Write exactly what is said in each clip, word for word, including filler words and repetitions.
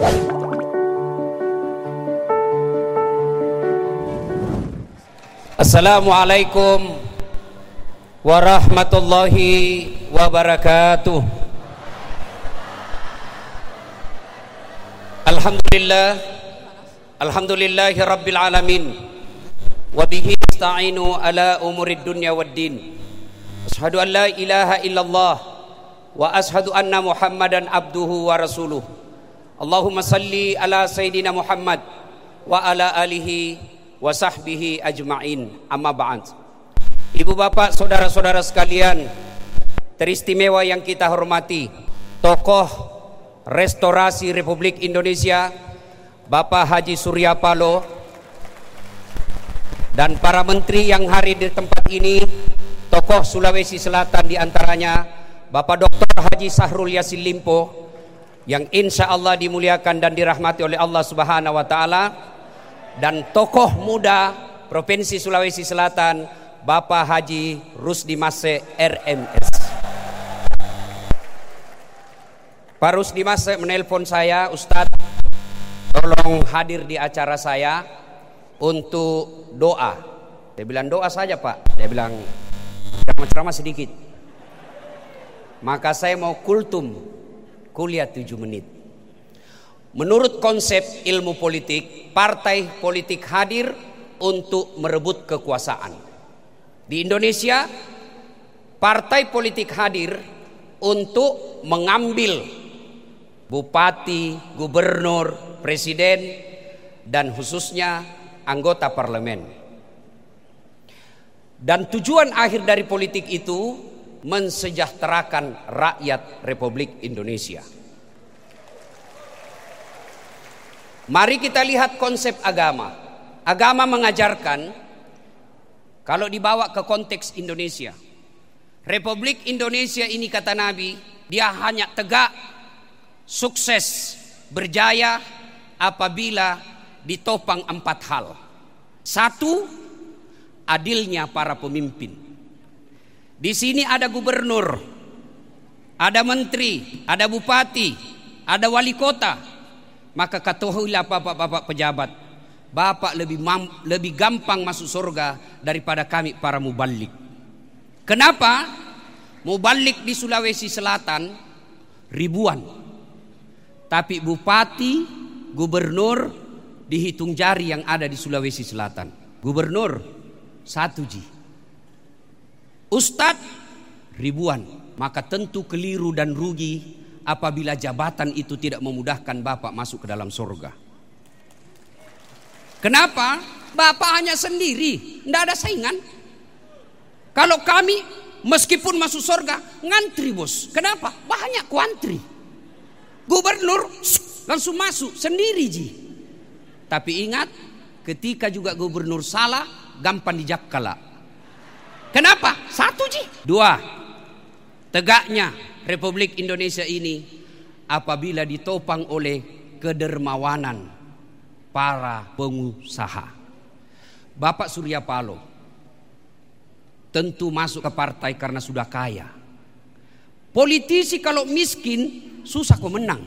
Assalamualaikum warahmatullahi wabarakatuh. Alhamdulillah, alhamdulillahi rabbil alamin. Wa bihi nasta'inu ala umurid dunya waddin. Asyhadu an la ilaha illallah wa asyhadu anna Muhammadan abduhu wa rasuluh. Allahumma salli ala sayyidina Muhammad wa ala alihi wa sahbihi ajma'in. Amma ba'd. Ibu bapak, saudara-saudara sekalian, teristimewa yang kita hormati, tokoh restorasi Republik Indonesia Bapak Haji Surya Paloh, dan para menteri yang hadir di tempat ini, tokoh Sulawesi Selatan diantaranya Bapak Doktor Haji Sahrul Yassin Limpo yang insya Allah dimuliakan dan dirahmati oleh Allah Subhanahu wa Ta'ala, dan tokoh muda Provinsi Sulawesi Selatan Bapak Haji Rusdi Mase R M S. Pak Rusdi Mase menelpon saya, Ustadz, tolong hadir di acara saya untuk doa. Dia bilang, doa saja Pak. Dia bilang, ceramah-ceramah sedikit. Maka saya mau kultum, kuliah tujuh menit. Menurut konsep ilmu politik, partai politik hadir untuk merebut kekuasaan. Di Indonesia, partai politik hadir untuk mengambil bupati, gubernur, presiden, dan khususnya anggota parlemen. Dan tujuan akhir dari politik itu mensejahterakan rakyat Republik Indonesia. Mari kita lihat konsep agama. Agama mengajarkan, kalau dibawa ke konteks Indonesia, Republik Indonesia ini kata Nabi, dia hanya tegak, sukses, berjaya apabila ditopang empat hal. Satu, adilnya para pemimpin. Di sini ada gubernur, ada menteri, ada bupati, ada wali kota. Maka ketahuilah bapak-bapak pejabat, bapak lebih mam, lebih gampang masuk surga daripada kami para mubalik. Kenapa? Mubalik di Sulawesi Selatan ribuan, tapi bupati, gubernur dihitung jari yang ada di Sulawesi Selatan. Gubernur satu ji, ustadz ribuan. Maka tentu keliru dan rugi apabila jabatan itu tidak memudahkan bapak masuk ke dalam surga. Kenapa? Bapak hanya sendiri, tidak ada saingan. Kalau kami meskipun masuk surga ngantri bos. Kenapa? Banyak kuantri. Gubernur langsung masuk sendiri ji. Tapi ingat, ketika juga gubernur salah, gampang dijakkala. Kenapa? Satu ji. Dua, tegaknya Republik Indonesia ini apabila ditopang oleh kedermawanan para pengusaha. Bapak Surya Paloh tentu masuk ke partai karena sudah kaya. Politisi kalau miskin susah kok menang.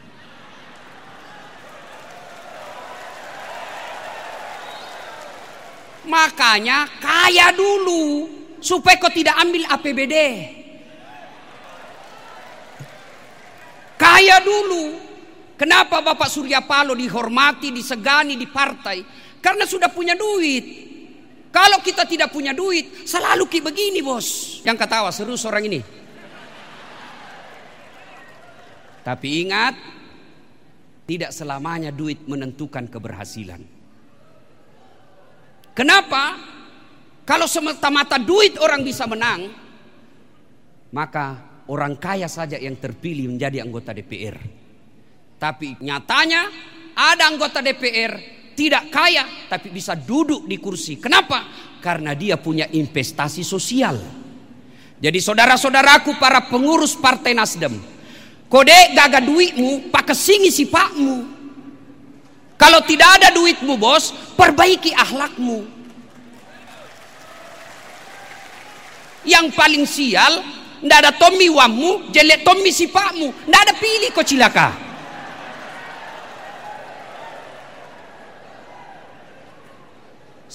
Makanya kaya dulu supaya kau tidak ambil A P B D. Kaya dulu. Kenapa Bapak Surya Paloh dihormati, disegani di partai? Karena sudah punya duit. Kalau kita tidak punya duit, selalu kayak begini bos. Yang ketawa serius orang ini. Tapi ingat, tidak selamanya duit menentukan keberhasilan. Kenapa? Kalau semata-mata duit orang bisa menang, maka orang kaya saja yang terpilih menjadi anggota D P R. Tapi nyatanya ada anggota D P R tidak kaya tapi bisa duduk di kursi. Kenapa? Karena dia punya investasi sosial. Jadi saudara-saudaraku para pengurus Partai Nasdem, kode gaga duitmu pakai singi si pakmu. Kalau tidak ada duitmu bos, perbaiki akhlakmu. Yang paling sial, ndak ada Tommy wamu, jelek Tommy sipakmu, ndak ada pilih kau cilaka.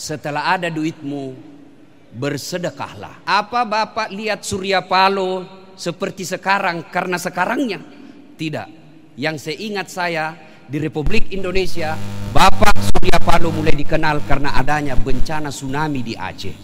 setelah ada duitmu, bersedekahlah. Apa Bapak lihat Surya Paloh seperti sekarang karena sekarangnya? Tidak. Yang saya ingat saya di Republik Indonesia, Bapak Surya Paloh mulai dikenal karena adanya bencana tsunami di Aceh.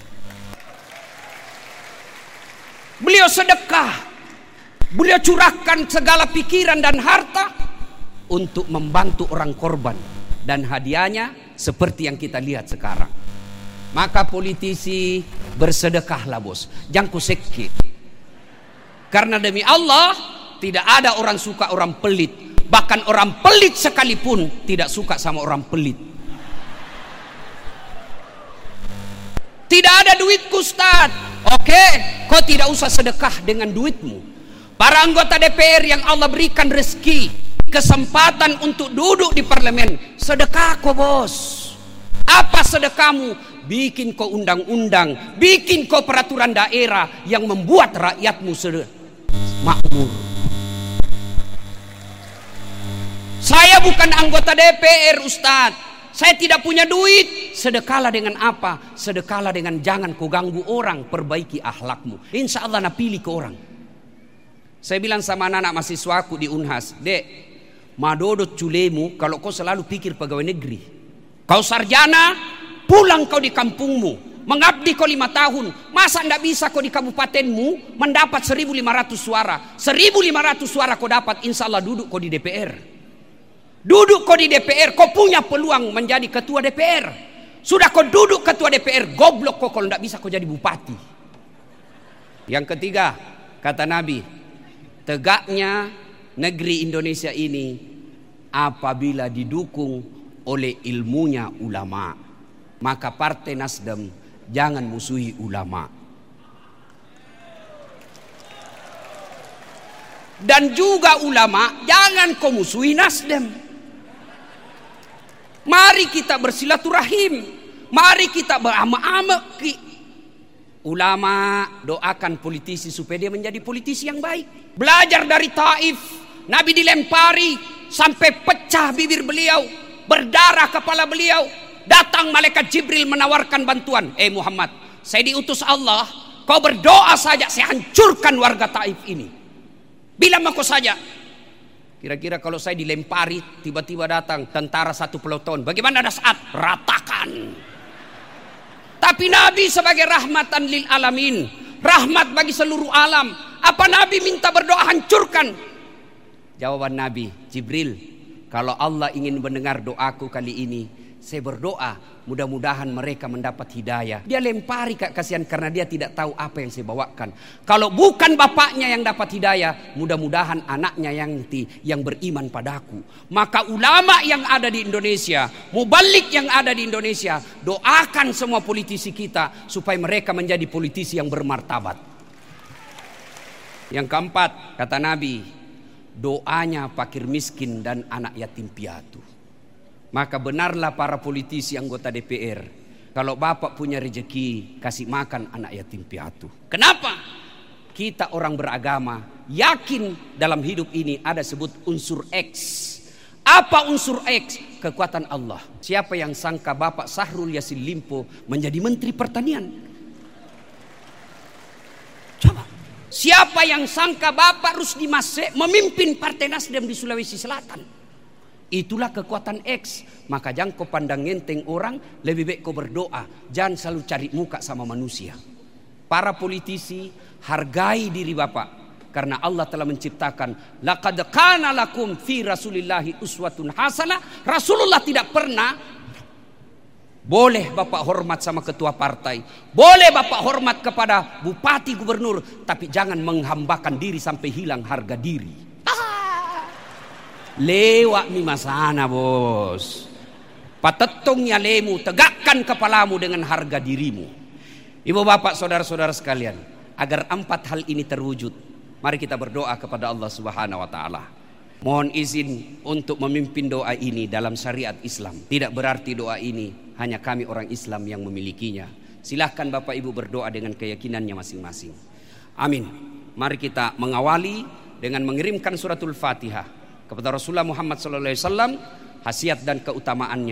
Beliau sedekah. Beliau curahkan segala pikiran dan harta untuk membantu orang korban. Dan hadiahnya seperti yang kita lihat sekarang. Maka politisi bersedekahlah bos. Jangan kuseki. Karena demi Allah tidak ada orang suka orang pelit. Bahkan orang pelit sekalipun tidak suka sama orang pelit. Tidak ada duitku Ustaz. Oke, kau tidak usah sedekah dengan duitmu. Para anggota D P R yang Allah berikan rezeki, kesempatan untuk duduk di parlemen, sedekah kau bos. Apa sedekahmu? Bikin kau undang-undang, bikin kau peraturan daerah yang membuat rakyatmu makmur. Saya bukan anggota D P R Ustaz. Saya tidak punya duit. Sedekahlah dengan apa? Sedekahlah dengan jangan kau ganggu orang, perbaiki akhlakmu. Insya Allah napilih ke orang. Saya bilang sama anak-anak mahasiswaku di Unhas, Dek, madodot culemu kalau kau selalu pikir pegawai negeri. Kau sarjana, pulang kau di kampungmu, mengabdi kau lima tahun. Masa tidak bisa kau di kabupatenmu mendapat seribu lima ratus suara? seribu lima ratus suara kau dapat, insya Allah duduk kau di D P R. Duduk kau di D P R, kau punya peluang menjadi ketua D P R. Sudah kau duduk ketua D P R, goblok kau kalau tidak bisa kau jadi bupati. Yang ketiga, kata Nabi, tegaknya negeri Indonesia ini apabila didukung oleh ilmunya ulama. Maka Partai Nasdem jangan musuhi ulama. Dan juga ulama jangan kau musuhi Nasdem. Mari kita bersilaturahim. Mari kita beramak-amak. Ulama doakan politisi supaya dia menjadi politisi yang baik. Belajar dari Taif, Nabi dilempari sampai pecah bibir beliau, berdarah kepala beliau. Datang malaikat Jibril menawarkan bantuan. Eh Muhammad, saya diutus Allah, kau berdoa saja saya hancurkan warga Taif ini. Bilang aku saja. Kira-kira kalau saya dilempari, tiba-tiba datang tentara satu peloton, bagaimana ada saat ratakan. Tapi Nabi sebagai rahmatan lil alamin, rahmat bagi seluruh alam. Apa Nabi minta berdoa hancurkan? Jawaban Nabi, Jibril, kalau Allah ingin mendengar doaku kali ini, saya berdoa mudah-mudahan mereka mendapat hidayah. Dia lempari kak kasihan karena dia tidak tahu apa yang saya bawakan. Kalau bukan bapaknya yang dapat hidayah, mudah-mudahan anaknya yang yang beriman padaku. Maka ulama yang ada di Indonesia, mubalik yang ada di Indonesia, doakan semua politisi kita supaya mereka menjadi politisi yang bermartabat. Yang keempat, kata Nabi, doanya fakir miskin dan anak yatim piatu. Maka benarlah para politisi anggota D P R, kalau Bapak punya rezeki, kasih makan anak yatim piatu. Kenapa? Kita orang beragama yakin dalam hidup ini ada sebut unsur X. Apa unsur X? Kekuatan Allah. Siapa yang sangka Bapak Syahrul Yassin Limpo menjadi Menteri Pertanian? Coba. Siapa yang sangka Bapak Rusdi Masek memimpin Partai Nasdem di Sulawesi Selatan? Itulah kekuatan X. Maka jangan kau pandang enteng orang, lebih baik kau berdoa. Jangan selalu cari muka sama manusia. Para politisi, hargai diri Bapak. Karena Allah telah menciptakan, laqad kana lakum fi Rasulillahi uswatun hasanah. Rasulullah tidak pernah, boleh Bapak hormat sama ketua partai, boleh Bapak hormat kepada bupati gubernur, tapi jangan menghambakan diri sampai hilang harga diri. Lewat mi masana bos. Patetongnya lemu, tegakkan kepalamu dengan harga dirimu. Ibu bapak saudara-saudara sekalian, agar empat hal ini terwujud, mari kita berdoa kepada Allah Subhanahu wa taala. Mohon izin untuk memimpin doa ini dalam syariat Islam. Tidak berarti doa ini hanya kami orang Islam yang memilikinya. Silahkan Bapak Ibu berdoa dengan keyakinannya masing-masing. Amin. Mari kita mengawali dengan mengirimkan suratul Fatihah kepada Rasulullah Muhammad sallallahu alaihi wasallam, khasiat dan keutamaannya.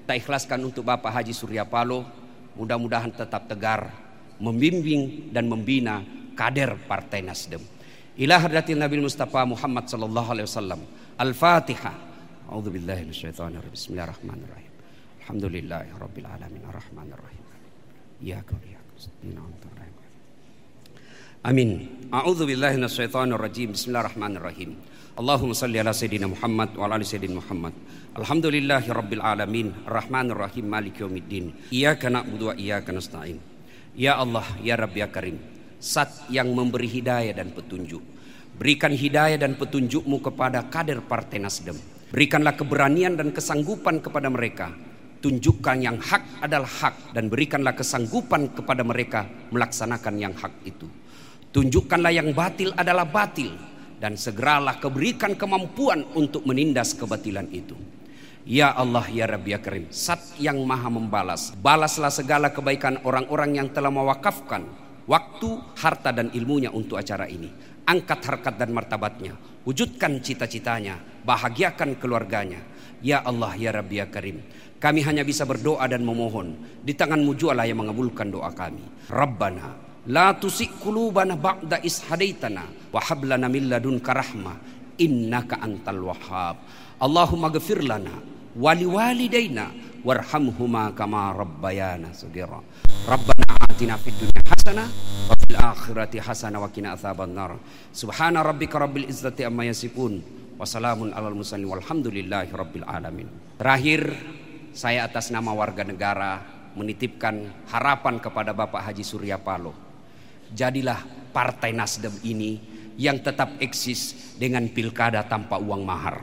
tak ikhlaskan untuk Bapak Haji Surya Paloh. Mudah-mudahan tetap tegar, membimbing dan membina kader Partai Nasdem. Ila hadratin Nabi Mustafa Muhammad sallallahu alaihi wasallam. Al-Fatihah. A'udzubillahi minasyaitonir rajim. Bismillahirrahmanirrahim. Alhamdulillahirabbil alamin arrahmanirrahim. Iyyaka na'budu wa iyyaka nasta'in. Amin. A'udzubillahi minasyaitonir rajim. Bismillahirrahmanirrahim. Allahumma salli ala sayyidina Muhammad wa ala ali sayyidina Muhammad. Alhamdulillahirabbil alamin arrahmanirrahim maliki yaumiddin. Iyyaka na'budu wa iyyaka nasta'in. Ya Allah, ya Rabb, ya Karim, Zat yang memberi hidayah dan petunjuk, berikan hidayah dan petunjuk-Mu kepada kader Partai Nasdem. Berikanlah keberanian dan kesanggupan kepada mereka. Tunjukkan yang hak adalah hak dan berikanlah kesanggupan kepada mereka melaksanakan yang hak itu. Tunjukkanlah yang batil adalah batil dan segeralah keberikan kemampuan untuk menindas kebatilan itu. Ya Allah, ya Rabbi, ya Karim, Zat yang maha membalas, balaslah segala kebaikan orang-orang yang telah mewakafkan waktu, harta dan ilmunya untuk acara ini. Angkat harkat dan martabatnya, wujudkan cita-citanya, bahagiakan keluarganya. Ya Allah, ya Rabbi, ya Karim, kami hanya bisa berdoa dan memohon. Di tangan-Mu jualah yang mengabulkan doa kami. Rabbana la tusik qulubana ba'da is hadaitana wa hab lana min ladunka rahmah innaka antal wahhab. Allahumma ghfir lana wa liwalidayna warhamhuma kama rabbayana shaghira. Rabbana atina fid dunya hasanah wa fil akhirati hasanah wa qina adzabannar. Subhana rabbika rabbil izzati amma yasifun wa salamun alal mursalin walhamdulillahi rabbil alamin. Terakhir, saya atas nama warga negara menitipkan harapan kepada Bapak Haji Surya Paloh. Jadilah Partai Nasdem ini yang tetap eksis dengan pilkada tanpa uang mahar.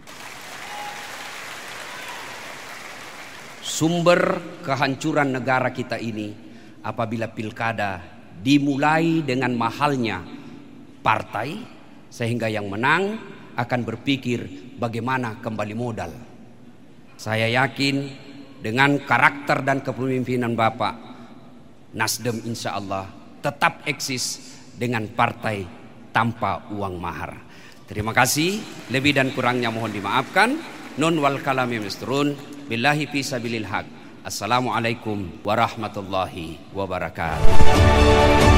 Sumber kehancuran negara kita ini apabila pilkada dimulai dengan mahalnya partai, sehingga yang menang akan berpikir bagaimana kembali modal. Saya yakin dengan karakter dan kepemimpinan Bapak, Nasdem insya Allah tetap eksis dengan partai tanpa uang mahar. Terima kasih, lebih dan kurangnya mohon dimaafkan. Nun wal kalami misturun billahi fi sabilil haq. Assalamualaikum warahmatullahi wabarakatuh.